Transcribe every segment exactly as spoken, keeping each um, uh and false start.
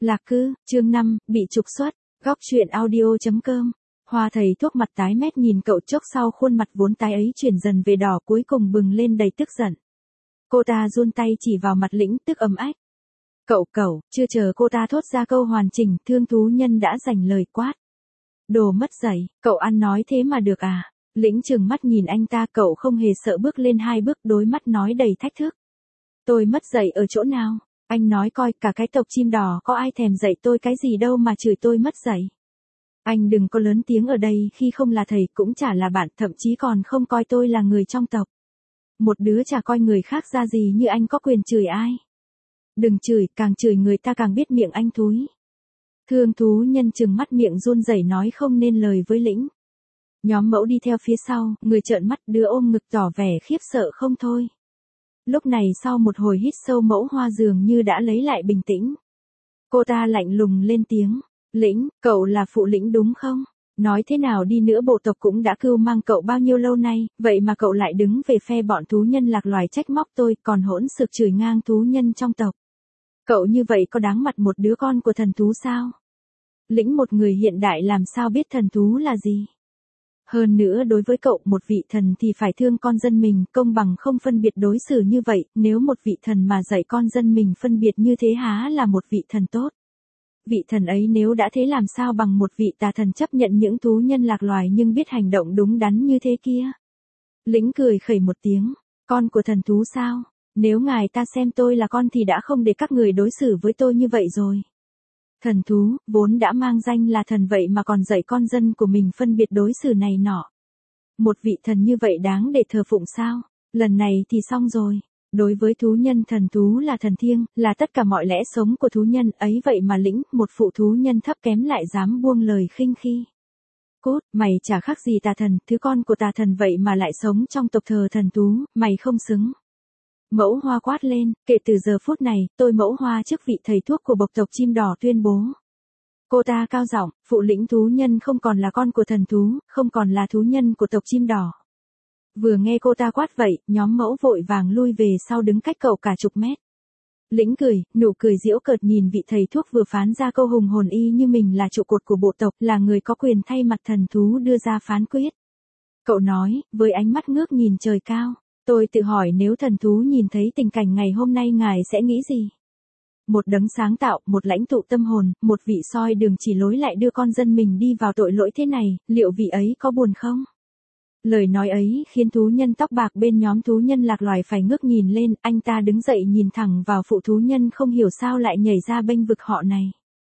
Lạc Cư, chương năm, bị trục xuất, góc truyện audio.com. Hoa thầy thuốc mặt tái mét nhìn cậu chốc sau khuôn mặt vốn tái ấy chuyển dần về đỏ cuối cùng bừng lên đầy tức giận. Cô ta run tay chỉ vào mặt Lĩnh tức ấm ách. Cậu cậu, chưa chờ cô ta thốt ra câu hoàn chỉnh, thương thú nhân đã giành lời quát. Đồ mất dạy, cậu ăn nói thế mà được à? Lĩnh trừng mắt nhìn anh ta, cậu không hề sợ bước lên hai bước, đối mắt nói đầy thách thức. Tôi mất dạy ở chỗ nào? Anh nói coi, cả cái tộc chim đỏ có ai thèm dạy tôi cái gì đâu mà chửi tôi mất dạy. Anh đừng có lớn tiếng ở đây, khi không là thầy cũng chả là bạn, thậm chí còn không coi tôi là người trong tộc. Một đứa chả coi người khác ra gì như anh có quyền chửi ai. Đừng chửi, càng chửi người ta càng biết miệng anh thúi. Thương thú nhân trừng mắt miệng run rẩy nói không nên lời với Lĩnh. Nhóm mẫu đi theo phía sau, người trợn mắt, đứa ôm ngực tỏ vẻ khiếp sợ không thôi. Lúc này sau một hồi hít sâu, Mẫu Hoa dường như đã lấy lại bình tĩnh. Cô ta lạnh lùng lên tiếng. Lĩnh, cậu là phụ Lĩnh đúng không? Nói thế nào đi nữa bộ tộc cũng đã cưu mang cậu bao nhiêu lâu nay, vậy mà cậu lại đứng về phe bọn thú nhân lạc loài trách móc tôi, còn hỗn xược chửi ngang thú nhân trong tộc. Cậu như vậy có đáng mặt một đứa con của thần thú sao? Lĩnh, một người hiện đại làm sao biết thần thú là gì? Hơn nữa đối với cậu, một vị thần thì phải thương con dân mình, công bằng không phân biệt đối xử như vậy, nếu một vị thần mà dạy con dân mình phân biệt như thế há là một vị thần tốt. Vị thần ấy nếu đã thế làm sao bằng một vị tà thần chấp nhận những thú nhân lạc loài nhưng biết hành động đúng đắn như thế kia. Lĩnh cười khẩy một tiếng, con của thần thú sao? Nếu ngài ta xem tôi là con thì đã không để các người đối xử với tôi như vậy rồi. Thần thú, vốn đã mang danh là thần vậy mà còn dạy con dân của mình phân biệt đối xử này nọ. Một vị thần như vậy đáng để thờ phụng sao? Lần này thì xong rồi. Đối với thú nhân, thần thú là thần thiêng, là tất cả mọi lẽ sống của thú nhân, ấy vậy mà Lĩnh, một phụ thú nhân thấp kém lại dám buông lời khinh khi. Cút, mày chả khác gì tà thần, thứ con của tà thần vậy mà lại sống trong tộc thờ thần thú, mày không xứng. Mẫu Hoa quát lên, kể từ giờ phút này, tôi Mẫu Hoa chức vị thầy thuốc của bộc tộc chim đỏ tuyên bố. Cô ta cao giọng, phụ Lĩnh thú nhân không còn là con của thần thú, không còn là thú nhân của tộc chim đỏ. Vừa nghe cô ta quát vậy, nhóm mẫu vội vàng lui về sau đứng cách cậu cả chục mét. Lĩnh cười, nụ cười giễu cợt nhìn vị thầy thuốc vừa phán ra câu hùng hồn y như mình là trụ cột của bộ tộc, là người có quyền thay mặt thần thú đưa ra phán quyết. Cậu nói, với ánh mắt ngước nhìn trời cao, tôi tự hỏi nếu thần thú nhìn thấy tình cảnh ngày hôm nay ngài sẽ nghĩ gì? Một đấng sáng tạo, một lãnh tụ tâm hồn, một vị soi đường chỉ lối lại đưa con dân mình đi vào tội lỗi thế này, liệu vị ấy có buồn không? Lời nói ấy khiến thú nhân tóc bạc bên nhóm thú nhân lạc loài phải ngước nhìn lên, anh ta đứng dậy nhìn thẳng vào phụ thú nhân không hiểu sao lại nhảy ra bênh vực họ này.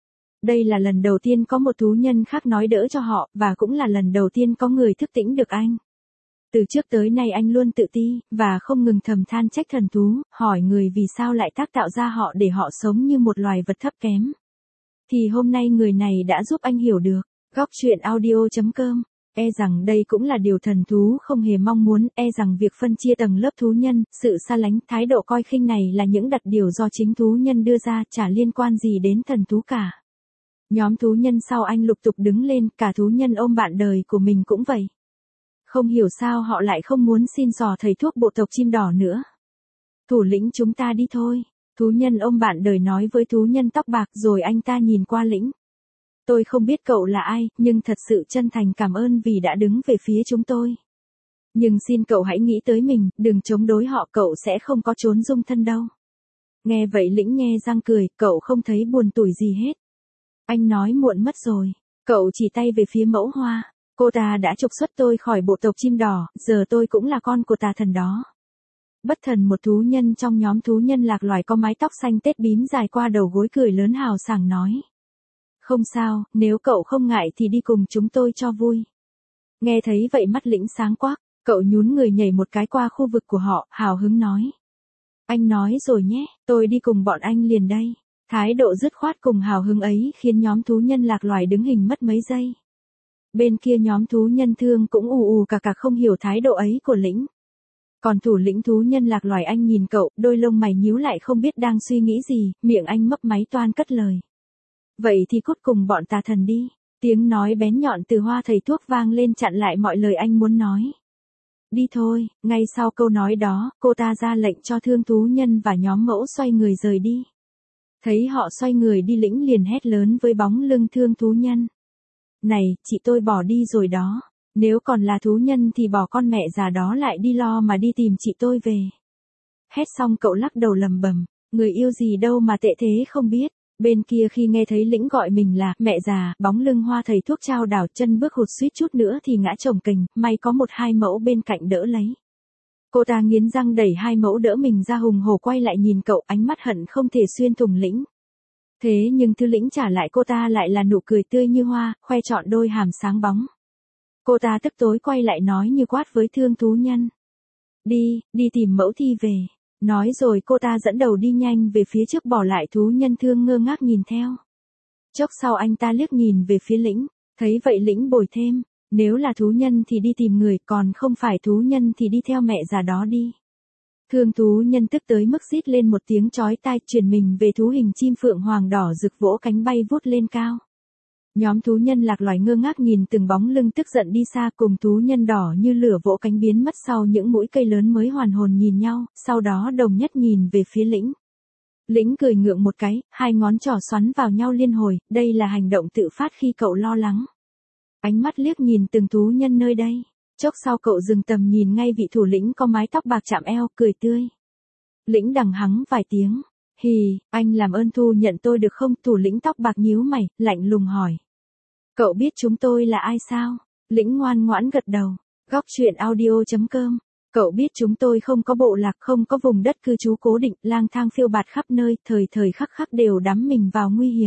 Đây là lần đầu tiên có một thú nhân khác nói đỡ cho họ, và cũng là lần đầu tiên có người thức tỉnh được anh. Từ trước tới nay anh luôn tự ti, và không ngừng thầm than trách thần thú, hỏi người vì sao lại tác tạo ra họ để họ sống như một loài vật thấp kém. Thì hôm nay người này đã giúp anh hiểu được. Góc truyện audio.com. E rằng đây cũng là điều thần thú không hề mong muốn, e rằng việc phân chia tầng lớp thú nhân, sự xa lánh, thái độ coi khinh này là những đặc điều do chính thú nhân đưa ra, chả liên quan gì đến thần thú cả. Nhóm thú nhân sau anh lục tục đứng lên, cả thú nhân ôm bạn đời của mình cũng vậy. Không hiểu sao họ lại không muốn xin xỏ thầy thuốc bộ tộc chim đỏ nữa. Thủ lĩnh, chúng ta đi thôi. Thú nhân ôm bạn đời nói với thú nhân tóc bạc, rồi anh ta nhìn qua Lĩnh. Tôi không biết cậu là ai, nhưng thật sự chân thành cảm ơn vì đã đứng về phía chúng tôi. Nhưng xin cậu hãy nghĩ tới mình, đừng chống đối họ, cậu sẽ không có trốn dung thân đâu. Nghe vậy Lĩnh nhe răng cười, cậu không thấy buồn tủi gì hết. Anh nói muộn mất rồi. Cậu chỉ tay về phía Mẫu Hoa. Cô ta đã trục xuất tôi khỏi bộ tộc chim đỏ, giờ tôi cũng là con của tà thần đó. Bất thần, một thú nhân trong nhóm thú nhân lạc loài có mái tóc xanh tết bím dài qua đầu gối, cười lớn hào sảng nói. Không sao, nếu cậu không ngại thì đi cùng chúng tôi cho vui. Nghe thấy vậy mắt Lĩnh sáng quắc, cậu nhún người nhảy một cái qua khu vực của họ, hào hứng nói. Anh nói rồi nhé, tôi đi cùng bọn anh liền đây. Thái độ dứt khoát cùng hào hứng ấy khiến nhóm thú nhân lạc loài đứng hình mất mấy giây. Bên kia nhóm thú nhân thương cũng ù ù cả cả không hiểu thái độ ấy của Lĩnh. Còn thủ lĩnh thú nhân lạc loài anh nhìn cậu, đôi lông mày nhíu lại không biết đang suy nghĩ gì, miệng anh mấp máy toan cất lời. Vậy thì cút cùng bọn tà thần đi. Tiếng nói bén nhọn từ Hoa thầy thuốc vang lên chặn lại mọi lời anh muốn nói. Đi thôi, ngay sau câu nói đó, cô ta ra lệnh cho thương thú nhân và nhóm mẫu xoay người rời đi. Thấy họ xoay người đi, Lĩnh liền hét lớn với bóng lưng thương thú nhân. Này, chị tôi bỏ đi rồi đó. Nếu còn là thú nhân thì bỏ con mẹ già đó lại đi lo mà đi tìm chị tôi về. Hét xong cậu lắc đầu lầm bầm, người yêu gì đâu mà tệ thế không biết. Bên kia khi nghe thấy Lĩnh gọi mình là mẹ già, bóng lưng Hoa thầy thuốc trao đảo chân bước hụt suýt chút nữa thì ngã chồng kềnh, may có một hai mẫu bên cạnh đỡ lấy. Cô ta nghiến răng đẩy hai mẫu đỡ mình ra, hùng hổ quay lại nhìn cậu, ánh mắt hận không thể xuyên thủng Lĩnh. Thế nhưng thứ Lĩnh trả lại cô ta lại là nụ cười tươi như hoa, khoe trọn đôi hàm sáng bóng. Cô ta tức tối quay lại nói như quát với thương thú nhân. Đi, đi tìm mẫu thi về. Nói rồi cô ta dẫn đầu đi nhanh về phía trước, bỏ lại thú nhân thương ngơ ngác nhìn theo. Chốc sau anh ta liếc nhìn về phía Lĩnh, thấy vậy Lĩnh bồi thêm, nếu là thú nhân thì đi tìm người, còn không phải thú nhân thì đi theo mẹ già đó đi. Thương thú nhân tức tới mức rít lên một tiếng chói tai, chuyển mình về thú hình chim phượng hoàng đỏ rực, vỗ cánh bay vút lên cao. Nhóm thú nhân lạc loài ngơ ngác nhìn từng bóng lưng tức giận đi xa, cùng thú nhân đỏ như lửa vỗ cánh biến mất sau những mũi cây lớn mới hoàn hồn nhìn nhau, sau đó đồng nhất nhìn về phía Lĩnh. Lĩnh cười ngượng một cái, hai ngón trỏ xoắn vào nhau liên hồi, đây là hành động tự phát khi cậu lo lắng. Ánh mắt liếc nhìn từng thú nhân nơi đây, chốc sau cậu dừng tầm nhìn ngay vị thủ lĩnh có mái tóc bạc chạm eo, cười tươi. Lĩnh đằng hắng vài tiếng, hì, anh làm ơn thu nhận tôi được không? Thủ lĩnh tóc bạc nhíu mày, lạnh lùng hỏi. Cậu biết chúng tôi là ai sao? Lĩnh ngoan ngoãn gật đầu. Góc truyện audio chấm com. Cậu biết chúng tôi không có bộ lạc, không có vùng đất cư trú cố định, lang thang phiêu bạt khắp nơi, thời thời khắc khắc đều đắm mình vào nguy hiểm.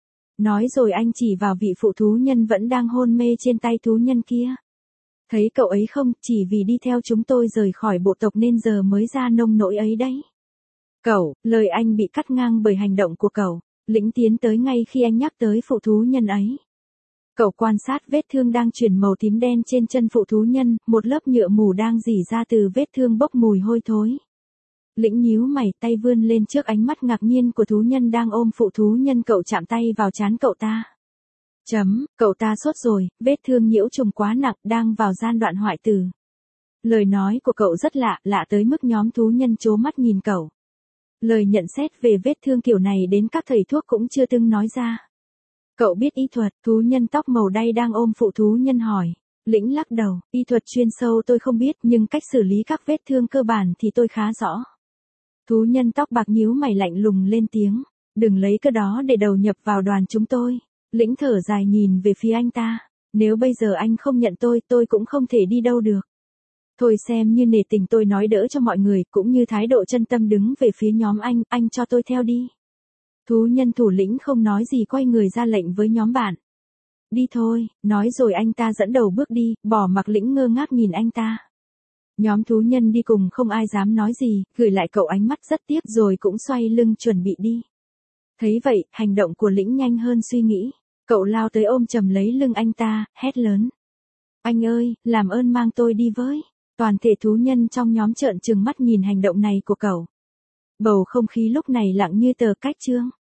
Nói rồi anh chỉ vào vị phụ thú nhân vẫn đang hôn mê trên tay thú nhân kia. Thấy cậu ấy không, chỉ vì đi theo chúng tôi rời khỏi bộ tộc nên giờ mới ra nông nỗi ấy đấy. Cậu, lời anh bị cắt ngang bởi hành động của cậu. Lĩnh tiến tới ngay khi anh nhắc tới phụ thú nhân ấy. Cậu quan sát vết thương đang chuyển màu tím đen trên chân phụ thú nhân, một lớp nhựa mù đang rỉ ra từ vết thương bốc mùi hôi thối. Lĩnh nhíu mày, tay vươn lên trước ánh mắt ngạc nhiên của thú nhân đang ôm phụ thú nhân, cậu chạm tay vào trán cậu ta. Chấm, cậu ta sốt rồi, vết thương nhiễu trùng quá nặng, đang vào giai đoạn hoại tử. Lời nói của cậu rất lạ, lạ tới mức nhóm thú nhân trố mắt nhìn cậu. Lời nhận xét về vết thương kiểu này đến các thầy thuốc cũng chưa từng nói ra. Cậu biết y thuật? Thú nhân tóc màu đay đang ôm phụ thú nhân hỏi. Lĩnh lắc đầu, y thuật chuyên sâu tôi không biết, nhưng cách xử lý các vết thương cơ bản thì tôi khá rõ. Thú nhân tóc bạc nhíu mày lạnh lùng lên tiếng. Đừng lấy cái đó để đầu nhập vào đoàn chúng tôi. Lĩnh thở dài nhìn về phía anh ta. Nếu bây giờ anh không nhận tôi, tôi cũng không thể đi đâu được. Thôi xem như nể tình tôi nói đỡ cho mọi người, cũng như thái độ chân tâm đứng về phía nhóm anh, anh cho tôi theo đi. Thú nhân thủ lĩnh không nói gì, quay người ra lệnh với nhóm bạn. Đi thôi, nói rồi anh ta dẫn đầu bước đi, bỏ mặc Lĩnh ngơ ngác nhìn anh ta. Nhóm thú nhân đi cùng không ai dám nói gì, gửi lại cậu ánh mắt rất tiếc rồi cũng xoay lưng chuẩn bị đi. Thấy vậy, hành động của Lĩnh nhanh hơn suy nghĩ. Cậu lao tới ôm chầm lấy lưng anh ta, hét lớn. Anh ơi, làm ơn mang tôi đi với. Toàn thể thú nhân trong nhóm trợn trừng mắt nhìn hành động này của cậu. Bầu không khí lúc này lặng như tờ, cách chương.